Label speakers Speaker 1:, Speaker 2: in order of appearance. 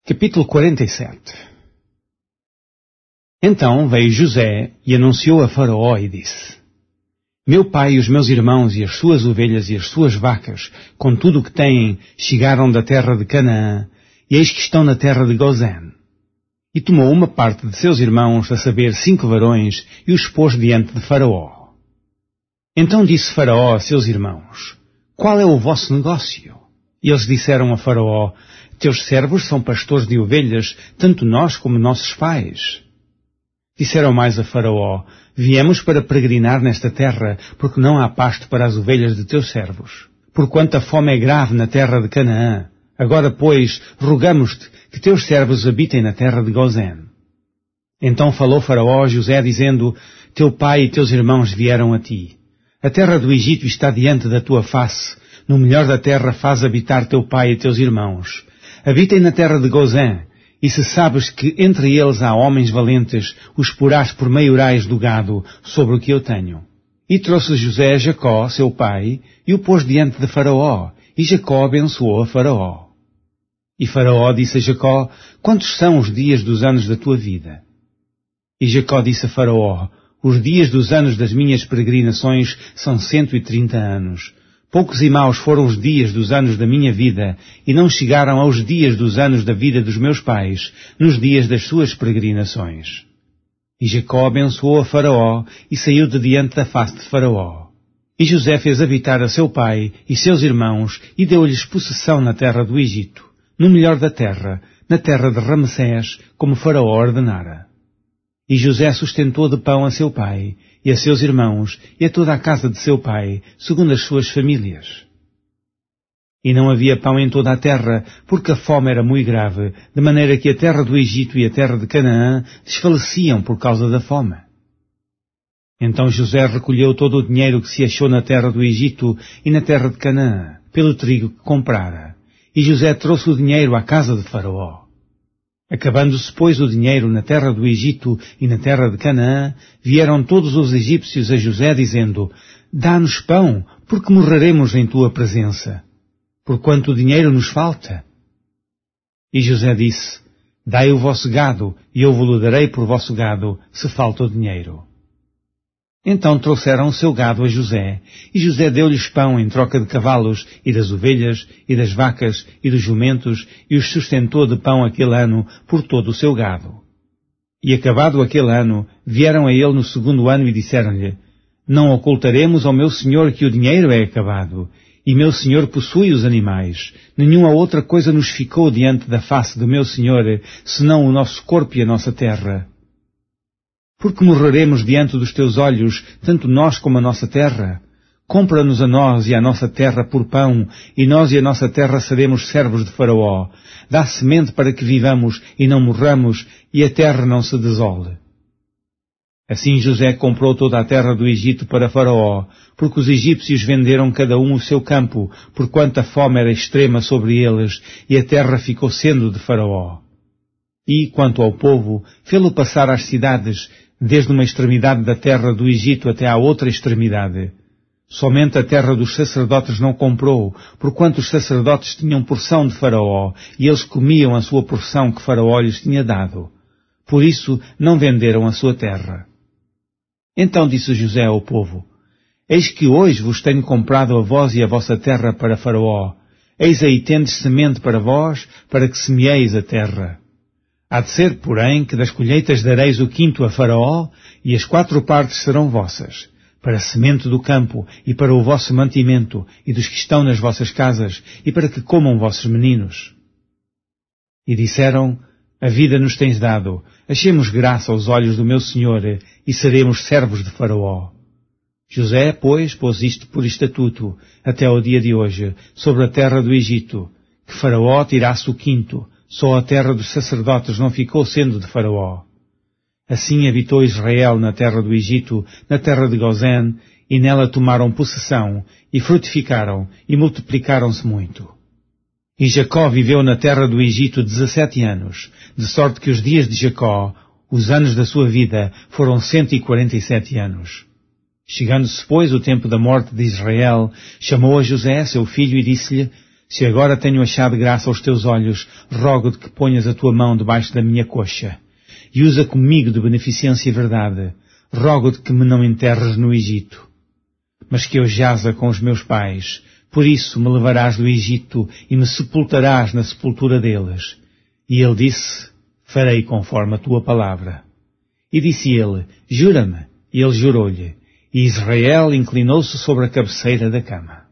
Speaker 1: Capítulo 47. Então veio José e anunciou a Faraó e disse: Meu pai e os meus irmãos e as suas ovelhas e as suas vacas, com tudo o que têm, chegaram da terra de Canaã, e eis que estão na terra de Gozém. E tomou uma parte de seus irmãos, a saber 5 varões, e os pôs diante de Faraó. Então disse Faraó a seus irmãos: Qual é o vosso negócio? E eles disseram a Faraó: Teus servos são pastores de ovelhas, tanto nós como nossos pais. Disseram mais a Faraó: Viemos para peregrinar nesta terra, porque não há pasto para as ovelhas de teus servos. Porquanto a fome é grave na terra de Canaã. Agora, pois, rogamos-te que teus servos habitem na terra de Gozém. Então falou Faraó a José, dizendo: Teu pai e teus irmãos vieram a ti. A terra do Egito está diante da tua face. No melhor da terra faz habitar teu pai e teus irmãos. Habitem na terra de Gozém, e se sabes que entre eles há homens valentes, os porás por maiorais do gado, sobre o que eu tenho. E trouxe José a Jacó, seu pai, e o pôs diante de Faraó, e Jacó abençoou a Faraó. E Faraó disse a Jacó: Quantos são os dias dos anos da tua vida? E Jacó disse a Faraó: Os dias dos anos das minhas peregrinações são 130 anos. Poucos e maus foram os dias dos anos da minha vida, e não chegaram aos dias dos anos da vida dos meus pais, nos dias das suas peregrinações. E Jacó abençoou a Faraó, e saiu de diante da face de Faraó. E José fez habitar a seu pai e seus irmãos, e deu-lhes possessão na terra do Egito, no melhor da terra, na terra de Ramsés, como Faraó ordenara. E José sustentou de pão a seu pai, e a seus irmãos, e a toda a casa de seu pai, segundo as suas famílias. E não havia pão em toda a terra, porque a fome era muito grave, de maneira que a terra do Egito e a terra de Canaã desfaleciam por causa da fome. Então José recolheu todo o dinheiro que se achou na terra do Egito e na terra de Canaã, pelo trigo que comprara. E José trouxe o dinheiro à casa de Faraó. Acabando-se, pois, o dinheiro na terra do Egito e na terra de Canaã, vieram todos os egípcios a José, dizendo: Dá-nos pão, porque morreremos em tua presença, porquanto o dinheiro nos falta. E José disse: Dai o vosso gado, e eu vos darei por vosso gado, se falta o dinheiro. Então trouxeram o seu gado a José, e José deu-lhes pão em troca de cavalos, e das ovelhas, e das vacas, e dos jumentos, e os sustentou de pão aquele ano por todo o seu gado. E acabado aquele ano, vieram a ele no 2º ano e disseram-lhe: Não ocultaremos ao meu senhor que o dinheiro é acabado, e meu senhor possui os animais. Nenhuma outra coisa nos ficou diante da face do meu senhor, senão o nosso corpo e a nossa terra. Porque morreremos diante dos teus olhos, tanto nós como a nossa terra? Compra-nos a nós e a nossa terra por pão, e nós e a nossa terra seremos servos de Faraó. Dá semente para que vivamos e não morramos, e a terra não se desole. Assim José comprou toda a terra do Egito para Faraó, porque os egípcios venderam cada um o seu campo, porquanto a fome era extrema sobre eles, e a terra ficou sendo de Faraó. E, quanto ao povo, fê-lo passar às cidades, desde uma extremidade da terra do Egito até à outra extremidade. Somente a terra dos sacerdotes não comprou, porquanto os sacerdotes tinham porção de Faraó, e eles comiam a sua porção que Faraó lhes tinha dado. Por isso não venderam a sua terra. Então disse José ao povo: Eis que hoje vos tenho comprado a vós e a vossa terra para Faraó. Eis aí tendes semente para vós, para que semeeis a terra. Há de ser, porém, que das colheitas dareis o 5º a Faraó, e as 4 partes serão vossas, para a semente do campo, e para o vosso mantimento, e dos que estão nas vossas casas, e para que comam vossos meninos. E disseram: A vida nos tens dado, achemos graça aos olhos do meu senhor, e seremos servos de Faraó. José, pois, pôs isto por estatuto, até ao dia de hoje, sobre a terra do Egito, que Faraó tirasse o 5º, só a terra dos sacerdotes não ficou sendo de Faraó. Assim habitou Israel na terra do Egito, na terra de Gozém, e nela tomaram possessão, e frutificaram, e multiplicaram-se muito. E Jacó viveu na terra do Egito 17 anos, de sorte que os dias de Jacó, os anos da sua vida, foram 147 anos. Chegando-se, pois, o tempo da morte de Israel, chamou a José, seu filho, e disse-lhe: Se agora tenho achado graça aos teus olhos, rogo-te que ponhas a tua mão debaixo da minha coxa, e usa comigo de beneficência e verdade. Rogo-te que me não enterres no Egito, mas que eu jaza com os meus pais. Por isso me levarás do Egito e me sepultarás na sepultura deles. E ele disse, farei conforme a tua palavra. E disse ele, jura-me. E ele jurou-lhe. E Israel inclinou-se sobre a cabeceira da cama.